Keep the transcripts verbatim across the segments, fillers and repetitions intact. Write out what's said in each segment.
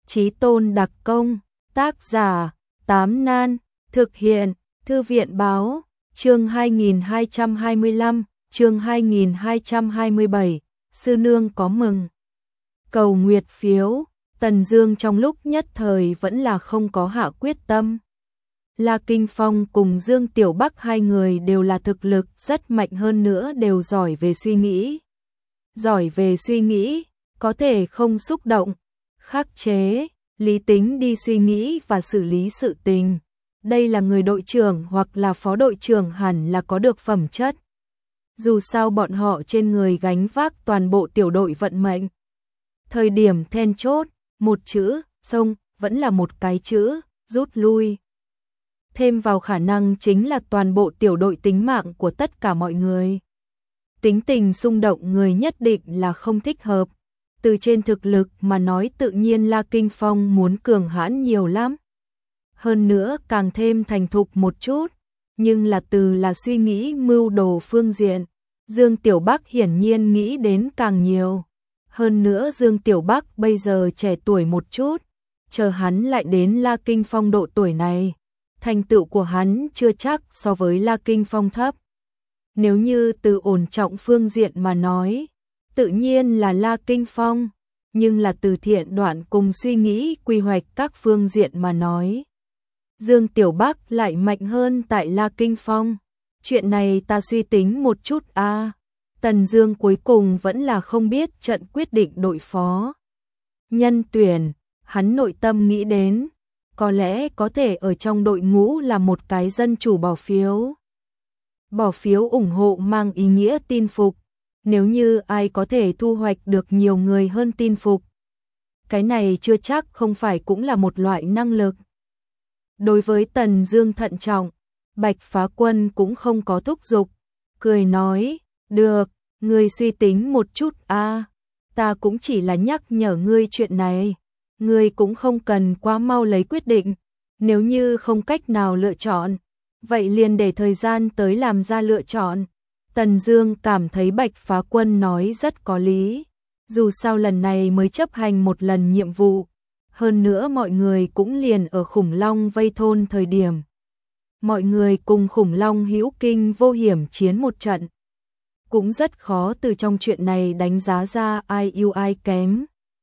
Chí tôn đặc công, tác giả, Tám Nan, thực hiện, Thư viện báo, chương hai nghìn hai trăm hai mươi lăm, chương hai nghìn hai trăm hai mươi bảy, sư nương có mừng. Cầu nguyệt phiếu, Tần Dương trong lúc nhất thời vẫn là không có hạ quyết tâm. La Kinh Phong cùng Dương Tiểu Bắc hai người đều là thực lực rất mạnh, hơn nữa đều giỏi về suy nghĩ. Giỏi về suy nghĩ, có thể không xúc động, khắc chế, lý tính đi suy nghĩ và xử lý sự tình. Đây là người đội trưởng hoặc là phó đội trưởng hẳn là có được phẩm chất. Dù sao bọn họ trên người gánh vác toàn bộ tiểu đội vận mệnh. Thời điểm then chốt, một chữ, xông, vẫn là một cái chữ, rút lui. Thêm vào khả năng chính là toàn bộ tiểu đội tính mạng của tất cả mọi người. Tính tình xung động người nhất định là không thích hợp. Từ trên thực lực mà nói tự nhiên La Kinh Phong muốn cường hãn nhiều lắm. Hơn nữa càng thêm thành thục một chút, nhưng là từ là suy nghĩ mưu đồ phương diện. Dương Tiểu Bắc hiển nhiên nghĩ đến càng nhiều. Hơn nữa Dương Tiểu Bắc bây giờ trẻ tuổi một chút, chờ hắn lại đến La Kinh Phong độ tuổi này, thành tựu của hắn chưa chắc so với La Kinh Phong thấp. Nếu như từ ổn trọng phương diện mà nói, tự nhiên là La Kinh Phong, nhưng là từ thiện đoạn cùng suy nghĩ quy hoạch các phương diện mà nói, Dương Tiểu Bắc lại mạnh hơn tại La Kinh Phong. Chuyện này ta suy tính một chút a. À. Tần Dương cuối cùng vẫn là không biết trận quyết định đội phó nhân tuyển, hắn nội tâm nghĩ đến, có lẽ có thể ở trong đội ngũ là một cái dân chủ bỏ phiếu. Bỏ phiếu ủng hộ mang ý nghĩa tin phục, nếu như ai có thể thu hoạch được nhiều người hơn tin phục. Cái này chưa chắc không phải cũng là một loại năng lực. Đối với Tần Dương thận trọng, Bạch Phá Quân cũng không có thúc giục, cười nói, được, ngươi suy tính một chút a, à, ta cũng chỉ là nhắc nhở ngươi chuyện này, ngươi cũng không cần quá mau lấy quyết định, nếu như không cách nào lựa chọn, vậy liền để thời gian tới làm ra lựa chọn. Tần Dương cảm thấy Bạch Phá Quân nói rất có lý, dù sao lần này mới chấp hành một lần nhiệm vụ, hơn nữa mọi người cũng liền ở khủng long vây thôn thời điểm. Mọi người cùng khủng long hữu kinh vô hiểm chiến một trận. Cũng rất khó từ trong chuyện này đánh giá ra ai ưu ai kém.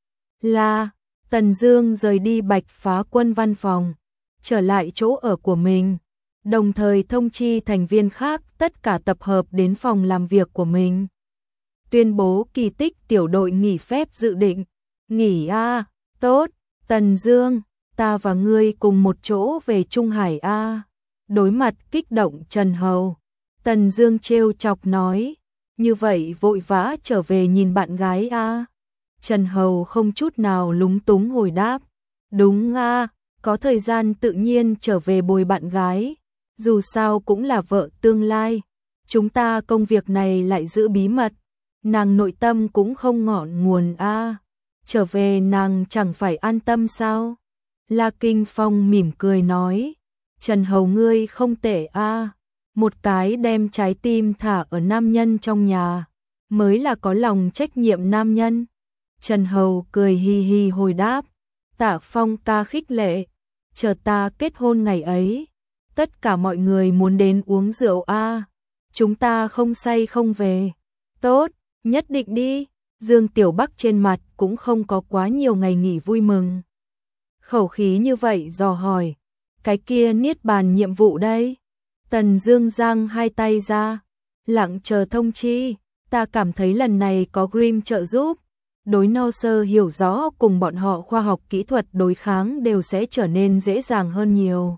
Là, Tần Dương rời đi Bạch Phá Quân văn phòng, trở lại chỗ ở của mình, đồng thời thông chi thành viên khác tất cả tập hợp đến phòng làm việc của mình. Tuyên bố kỳ tích tiểu đội nghỉ phép dự định. Nghỉ a, à, tốt, Tần Dương, ta và ngươi cùng một chỗ về Trung Hải a. À. Đối mặt kích động Trần Hầu, Tần Dương trêu chọc nói, như vậy vội vã trở về nhìn bạn gái a. À. Trần Hầu không chút nào lúng túng hồi đáp, đúng a, à, có thời gian tự nhiên trở về bồi bạn gái, dù sao cũng là vợ tương lai, chúng ta công việc này lại giữ bí mật, nàng nội tâm cũng không ngọn nguồn a, à. Trở về nàng chẳng phải an tâm sao? La Kinh Phong mỉm cười nói, Trần Hầu ngươi không tệ a, à. Một cái đem trái tim thả ở nam nhân trong nhà, mới là có lòng trách nhiệm nam nhân. Trần Hầu cười hi hi hồi đáp, Tạ Phong ca khích lệ, chờ ta kết hôn ngày ấy, tất cả mọi người muốn đến uống rượu a, à. Chúng ta không say không về. Tốt, nhất định đi. Dương Tiểu Bắc trên mặt cũng không có quá nhiều ngày nghỉ vui mừng. Khẩu khí như vậy dò hỏi, cái kia niết bàn nhiệm vụ đây? Tần Dương giang hai tay ra, lặng chờ thông chi, ta cảm thấy lần này có Grimm trợ giúp, đối no sơ hiểu rõ cùng bọn họ khoa học kỹ thuật đối kháng đều sẽ trở nên dễ dàng hơn nhiều.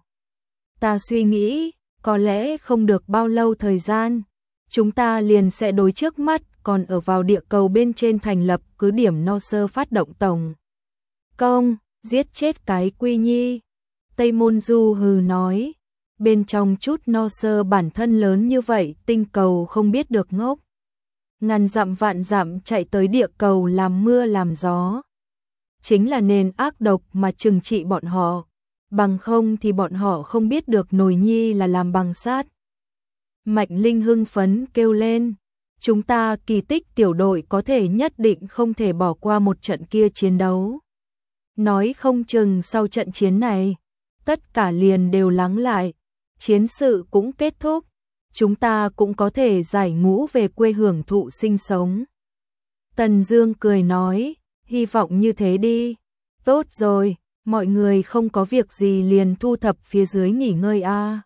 Ta suy nghĩ, có lẽ không được bao lâu thời gian, chúng ta liền sẽ đối trước mắt còn ở vào địa cầu bên trên thành lập cứ điểm no sơ phát động tổng công, giết chết cái Quy Nhi. Tây Môn Du hừ nói, bên trong chút no sơ bản thân lớn như vậy tinh cầu không biết được ngốc. Ngàn dặm vạn dặm chạy tới địa cầu làm mưa làm gió. Chính là nền ác độc mà trừng trị bọn họ, bằng không thì bọn họ không biết được nồi nhi là làm bằng sắt. Mạnh Linh hưng phấn kêu lên, chúng ta kỳ tích tiểu đội có thể nhất định không thể bỏ qua một trận kia chiến đấu. nói không chừng sau trận chiến này, tất cả liền đều lắng lại, chiến sự cũng kết thúc, chúng ta cũng có thể giải ngũ về quê hưởng thụ sinh sống. Tần Dương cười nói, hy vọng như thế đi. Tốt rồi, mọi người không có việc gì liền thu thập phía dưới nghỉ ngơi a.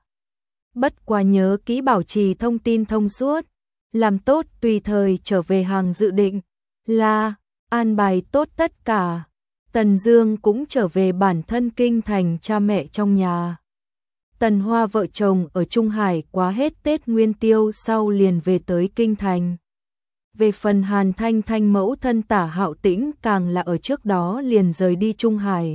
Bất quá nhớ kỹ bảo trì thông tin thông suốt, làm tốt tùy thời trở về hàng dự định, là an bài tốt tất cả. Tần Dương cũng trở về bản thân kinh thành cha mẹ trong nhà. Tần Hoa vợ chồng ở Trung Hải quá hết Tết Nguyên Tiêu sau liền về tới kinh thành. Về phần Hàn Thanh Thanh mẫu thân Tả Hạo Tĩnh càng là ở trước đó liền rời đi Trung Hải.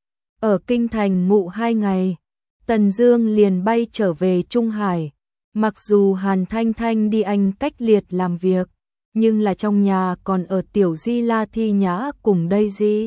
Ở kinh thành ngụ hai ngày, Tần Dương liền bay trở về Trung Hải. Mặc dù Hàn Thanh Thanh đi Anh cách liệt làm việc, nhưng là trong nhà còn ở tiểu Di La Thi Nhã cùng Daisy.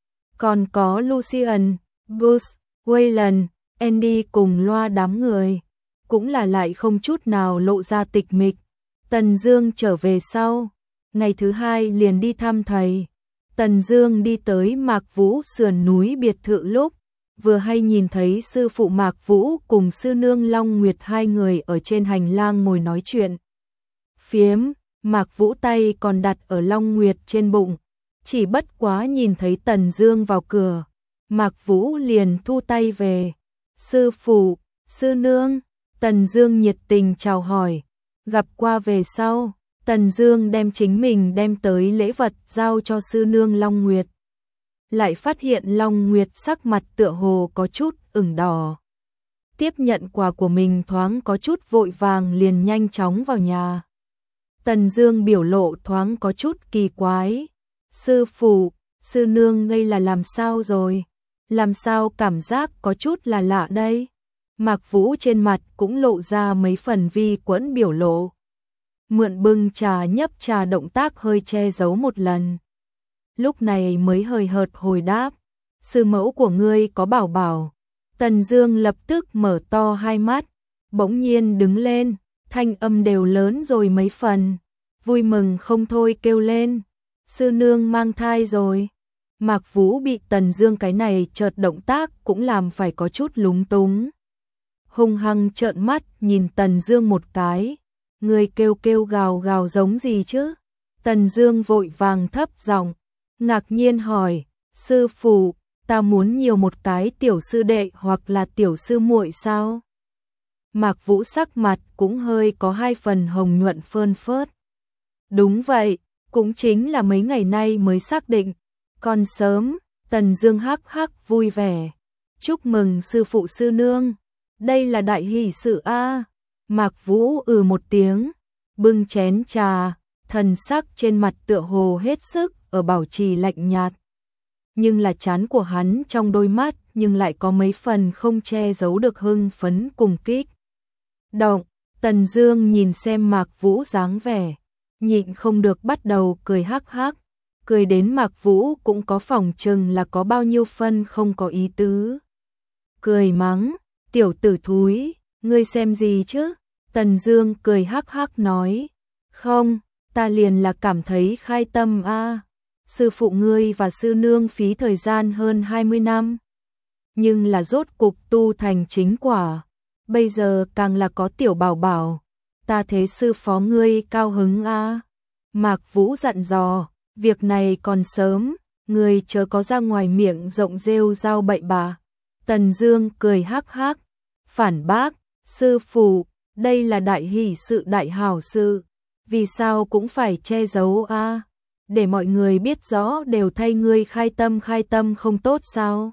Còn có Lucian, Bruce, Wayland, Andy cùng loa đám người, cũng là lại không chút nào lộ ra tịch mịch. Tần Dương trở về sau, ngày thứ hai liền đi thăm thầy. Tần Dương đi tới Mạc Vũ sườn núi biệt thự lúc, vừa hay nhìn thấy sư phụ Mạc Vũ cùng sư nương Long Nguyệt hai người ở trên hành lang ngồi nói chuyện. Phiếm, Mạc Vũ tay còn đặt ở Long Nguyệt trên bụng, chỉ bất quá nhìn thấy Tần Dương vào cửa, Mạc Vũ liền thu tay về. Sư phụ, sư nương, Tần Dương nhiệt tình chào hỏi. Gặp qua về sau, Tần Dương đem chính mình đem tới lễ vật giao cho sư nương Long Nguyệt. Lại phát hiện Long Nguyệt sắc mặt tựa hồ có chút ửng đỏ. Tiếp nhận quà của mình thoáng có chút vội vàng liền nhanh chóng vào nhà. Tần Dương biểu lộ thoáng có chút kỳ quái. Sư phụ, sư nương đây là làm sao rồi? Làm sao cảm giác có chút là lạ đây? Mạc Vũ trên mặt cũng lộ ra mấy phần vi quẫn biểu lộ. Mượn bưng trà nhấp trà động tác hơi che giấu một lần. Lúc này mới hời hợt hồi đáp. Sư mẫu của ngươi có bảo bảo. Tần Dương lập tức mở to hai mắt, bỗng nhiên đứng lên, thanh âm đều lớn rồi mấy phần. Vui mừng không thôi kêu lên. Sư nương mang thai rồi. Mạc Vũ bị Tần Dương cái này chợt động tác cũng làm phải có chút lúng túng. Hung hăng trợn mắt nhìn Tần Dương một cái. Người kêu kêu gào gào giống gì chứ? Tần Dương vội vàng thấp giọng, ngạc nhiên hỏi, sư phụ, ta muốn nhiều một cái tiểu sư đệ hoặc là tiểu sư muội sao? Mạc Vũ sắc mặt cũng hơi có hai phần hồng nhuận phơn phớt. Đúng vậy, cũng chính là mấy ngày nay mới xác định, còn sớm. Tần Dương hắc hắc vui vẻ, chúc mừng sư phụ sư nương, đây là đại hỷ sự a. Mạc Vũ ừ một tiếng, bưng chén trà, thần sắc trên mặt tựa hồ hết sức ở bảo trì lạnh nhạt. Nhưng là trán của hắn trong đôi mắt nhưng lại có mấy phần không che giấu được hưng phấn cùng kích động. Tần Dương nhìn xem Mạc Vũ dáng vẻ, nhịn không được bắt đầu cười hắc hắc, cười đến Mạc Vũ cũng có phỏng chừng là có bao nhiêu phân không có ý tứ. Cười mắng, tiểu tử thúi, ngươi xem gì chứ? Tần Dương cười hắc hắc nói, không, ta liền là cảm thấy khai tâm a. À. Sư phụ ngươi và sư nương phí thời gian hơn hai mươi năm, nhưng là rốt cục tu thành chính quả, bây giờ càng là có tiểu bảo bảo, ta thế sư phó ngươi cao hứng a. À. Mạc Vũ dặn dò, việc này còn sớm, ngươi chớ có ra ngoài miệng rộng rêu rao bậy bạ. Tần Dương cười hắc hắc, phản bác, sư phụ, đây là đại hỷ sự đại hảo sự, vì sao cũng phải che giấu a? À? Để mọi người biết rõ đều thay ngươi khai tâm khai tâm không tốt sao?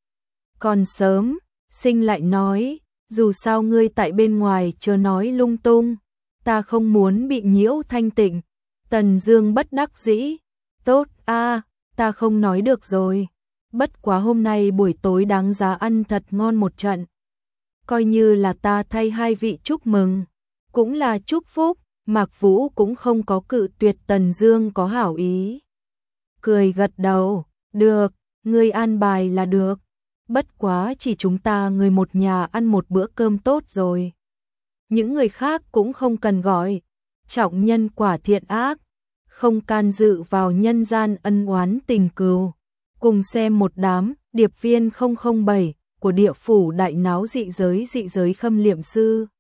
Còn sớm, Sinh lại nói, dù sao ngươi tại bên ngoài chớ nói lung tung, ta không muốn bị nhiễu thanh tịnh. Tần Dương bất đắc dĩ, tốt a, à, ta không nói được rồi. Bất quá hôm nay buổi tối đáng giá ăn thật ngon một trận. Coi như là ta thay hai vị chúc mừng, cũng là chúc phúc. Mạc Vũ cũng không có cự tuyệt Tần Dương có hảo ý. Cười gật đầu, được, ngươi an bài là được. Bất quá chỉ chúng ta người một nhà ăn một bữa cơm tốt rồi. Những người khác cũng không cần gọi. Trọng nhân quả thiện ác, không can dự vào nhân gian ân oán tình cừu. Cùng xem một đám điệp viên không không bảy của địa phủ đại náo dị giới dị giới khâm liệm sư.